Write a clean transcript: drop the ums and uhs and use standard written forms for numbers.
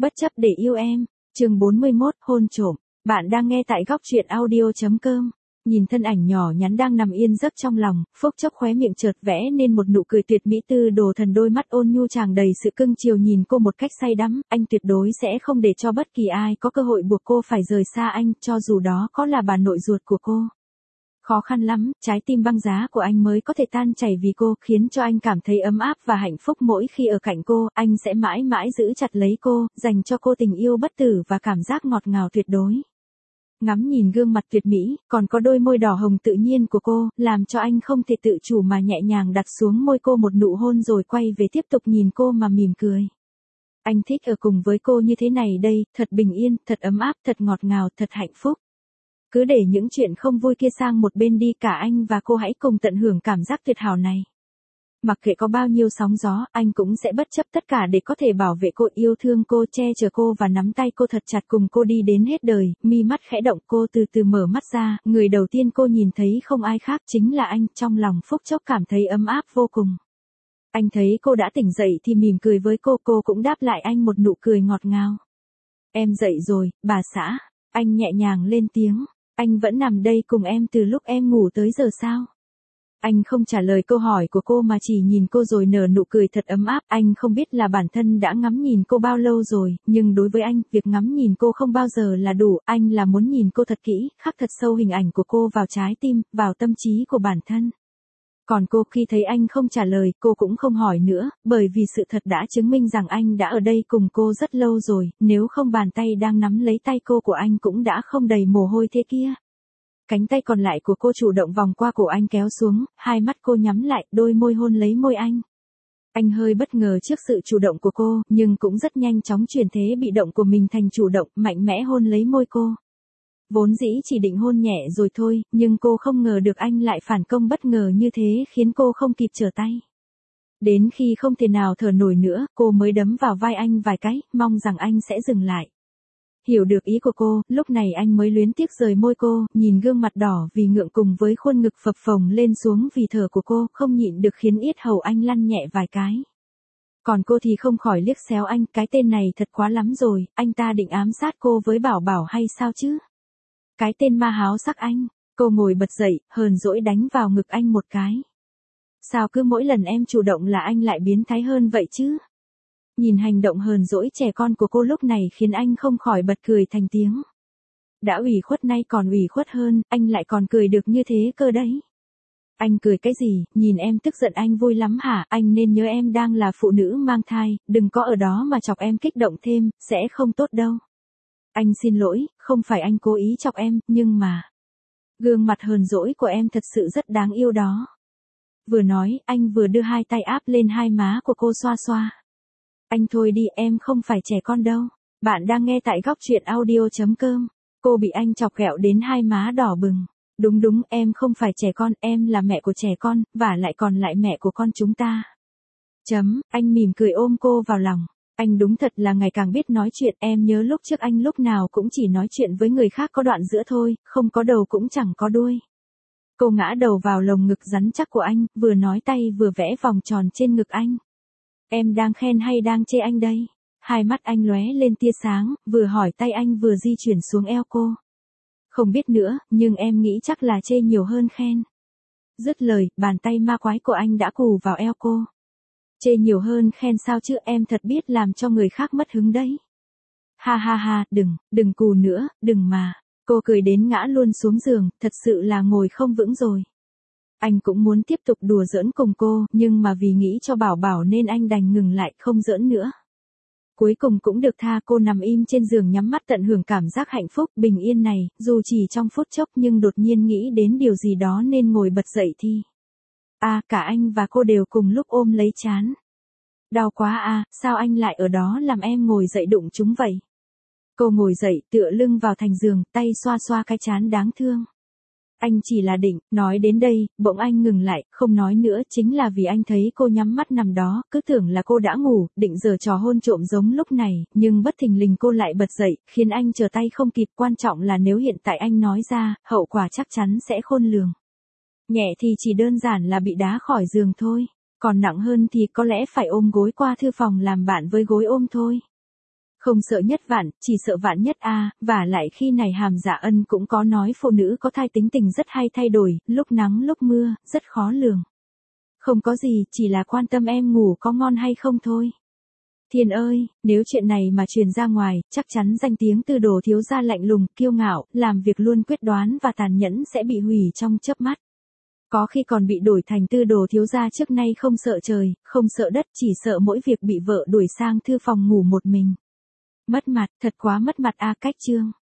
Bất chấp để yêu em, chương 41, hôn trộm. Bạn đang nghe tại góc truyện audio.com. Nhìn thân ảnh nhỏ nhắn đang nằm yên giấc trong lòng, Phúc chốc khóe miệng chợt vẽ nên một nụ cười tuyệt mỹ tư đồ thần, đôi mắt ôn nhu tràn đầy sự cưng chiều nhìn cô một cách say đắm. Anh tuyệt đối sẽ không để cho bất kỳ ai có cơ hội buộc cô phải rời xa anh, cho dù đó có là bà nội ruột của cô. Khó khăn lắm, trái tim băng giá của anh mới có thể tan chảy vì cô, khiến cho anh cảm thấy ấm áp và hạnh phúc mỗi khi ở cạnh cô. Anh sẽ mãi mãi giữ chặt lấy cô, dành cho cô tình yêu bất tử và cảm giác ngọt ngào tuyệt đối. Ngắm nhìn gương mặt tuyệt mỹ, còn có đôi môi đỏ hồng tự nhiên của cô, làm cho anh không thể tự chủ mà nhẹ nhàng đặt xuống môi cô một nụ hôn rồi quay về tiếp tục nhìn cô mà mỉm cười. Anh thích ở cùng với cô như thế này đây, thật bình yên, thật ấm áp, thật ngọt ngào, thật hạnh phúc. Cứ để những chuyện không vui kia sang một bên đi, cả anh và cô hãy cùng tận hưởng cảm giác tuyệt hảo này. Mặc kệ có bao nhiêu sóng gió, anh cũng sẽ bất chấp tất cả để có thể bảo vệ cô, yêu thương cô, che chở cô và nắm tay cô thật chặt, cùng cô đi đến hết đời. Mi mắt khẽ động, cô từ từ mở mắt ra, người đầu tiên cô nhìn thấy không ai khác chính là anh. Trong lòng Phúc chốc cảm thấy ấm áp vô cùng. Anh thấy cô đã tỉnh dậy thì mỉm cười với cô cũng đáp lại anh một nụ cười ngọt ngào. Em dậy rồi, bà xã. Anh nhẹ nhàng lên tiếng. Anh vẫn nằm đây cùng em từ lúc em ngủ tới giờ sao? Anh không trả lời câu hỏi của cô mà chỉ nhìn cô rồi nở nụ cười thật ấm áp. Anh không biết là bản thân đã ngắm nhìn cô bao lâu rồi, nhưng đối với anh, việc ngắm nhìn cô không bao giờ là đủ. Anh là muốn nhìn cô thật kỹ, khắc thật sâu hình ảnh của cô vào trái tim, vào tâm trí của bản thân. Còn cô, khi thấy anh không trả lời, cô cũng không hỏi nữa, bởi vì sự thật đã chứng minh rằng anh đã ở đây cùng cô rất lâu rồi, nếu không bàn tay đang nắm lấy tay cô của anh cũng đã không đầy mồ hôi thế kia. Cánh tay còn lại của cô chủ động vòng qua cổ anh kéo xuống, hai mắt cô nhắm lại, đôi môi hôn lấy môi anh. Anh hơi bất ngờ trước sự chủ động của cô, nhưng cũng rất nhanh chóng chuyển thế bị động của mình thành chủ động, mạnh mẽ hôn lấy môi cô. Vốn dĩ chỉ định hôn nhẹ rồi thôi, nhưng cô không ngờ được anh lại phản công bất ngờ như thế, khiến cô không kịp trở tay. Đến khi không thể nào thở nổi nữa, cô mới đấm vào vai anh vài cái, mong rằng anh sẽ dừng lại. Hiểu được ý của cô, lúc này anh mới luyến tiếc rời môi cô, nhìn gương mặt đỏ vì ngượng cùng với khuôn ngực phập phồng lên xuống vì thở của cô, không nhịn được khiến yết hầu anh lăn nhẹ vài cái. Còn cô thì không khỏi liếc xéo anh, cái tên này thật quá lắm rồi, anh ta định ám sát cô với Bảo Bảo hay sao chứ? Cái tên ma háo sắc anh. Cô ngồi bật dậy, hờn dỗi đánh vào ngực anh một cái. Sao cứ mỗi lần em chủ động là anh lại biến thái hơn vậy chứ? Nhìn hành động hờn dỗi trẻ con của cô lúc này khiến anh không khỏi bật cười thành tiếng. Đã ủy khuất nay còn ủy khuất hơn, anh lại còn cười được như thế cơ đấy. Anh cười cái gì, nhìn em tức giận anh vui lắm hả? Anh nên nhớ em đang là phụ nữ mang thai, đừng có ở đó mà chọc em kích động thêm, sẽ không tốt đâu. Anh xin lỗi, không phải anh cố ý chọc em, nhưng mà... Gương mặt hờn dỗi của em thật sự rất đáng yêu đó. Vừa nói, anh vừa đưa hai tay áp lên hai má của cô xoa xoa. Anh thôi đi, em không phải trẻ con đâu. Bạn đang nghe tại góc truyện audio.com. Cô bị anh chọc ghẹo đến hai má đỏ bừng. Đúng, em không phải trẻ con, em là mẹ của trẻ con, và lại còn lại mẹ của con chúng ta. Anh mỉm cười ôm cô vào lòng. Anh đúng thật là ngày càng biết nói chuyện, em nhớ lúc trước anh lúc nào cũng chỉ nói chuyện với người khác có đoạn giữa thôi, không có đầu cũng chẳng có đuôi. Cô ngã đầu vào lồng ngực rắn chắc của anh, vừa nói tay vừa vẽ vòng tròn trên ngực anh. Em đang khen hay đang chê anh đây? Hai mắt anh lóe lên tia sáng, vừa hỏi tay anh vừa di chuyển xuống eo cô. Không biết nữa, nhưng em nghĩ chắc là chê nhiều hơn khen. Dứt lời, bàn tay ma quái của anh đã cù vào eo cô. Chê nhiều hơn khen sao chứ, em thật biết làm cho người khác mất hứng đấy. Ha, đừng cù nữa, đừng mà. Cô cười đến ngã luôn xuống giường, thật sự là ngồi không vững rồi. Anh cũng muốn tiếp tục đùa giỡn cùng cô, nhưng mà vì nghĩ cho Bảo Bảo nên anh đành ngừng lại, không giỡn nữa. Cuối cùng cũng được tha, cô nằm im trên giường nhắm mắt tận hưởng cảm giác hạnh phúc, bình yên này, dù chỉ trong phút chốc nhưng đột nhiên nghĩ đến điều gì đó nên ngồi bật dậy thì. Cả anh và cô đều cùng lúc ôm lấy trán. Đau quá sao anh lại ở đó làm em ngồi dậy đụng chúng vậy? Cô ngồi dậy, tựa lưng vào thành giường, tay xoa xoa cái trán đáng thương. Anh chỉ là định, nói đến đây, bỗng anh ngừng lại, không nói nữa, chính là vì anh thấy cô nhắm mắt nằm đó, cứ tưởng là cô đã ngủ, định giở trò hôn trộm giống lúc này, nhưng bất thình lình cô lại bật dậy, khiến anh trở tay không kịp, quan trọng là nếu hiện tại anh nói ra, hậu quả chắc chắn sẽ khôn lường. Nhẹ thì chỉ đơn giản là bị đá khỏi giường thôi, còn nặng hơn thì có lẽ phải ôm gối qua thư phòng làm bạn với gối ôm thôi. Không sợ nhất vạn, chỉ sợ vạn nhất a, và lại khi này Hàm Dạ Ân cũng có nói phụ nữ có thai tính tình rất hay thay đổi, lúc nắng lúc mưa, rất khó lường. Không có gì, chỉ là quan tâm em ngủ có ngon hay không thôi. Thiên ơi, nếu chuyện này mà truyền ra ngoài, chắc chắn danh tiếng Tư Đồ thiếu gia lạnh lùng, kiêu ngạo, làm việc luôn quyết đoán và tàn nhẫn sẽ bị hủy trong chớp mắt. Có khi còn bị đổi thành Tư Đồ thiếu gia trước nay không sợ trời, không sợ đất, chỉ sợ mỗi việc bị vợ đuổi sang thư phòng ngủ một mình. Mất mặt, thật quá mất mặt a. Cách chương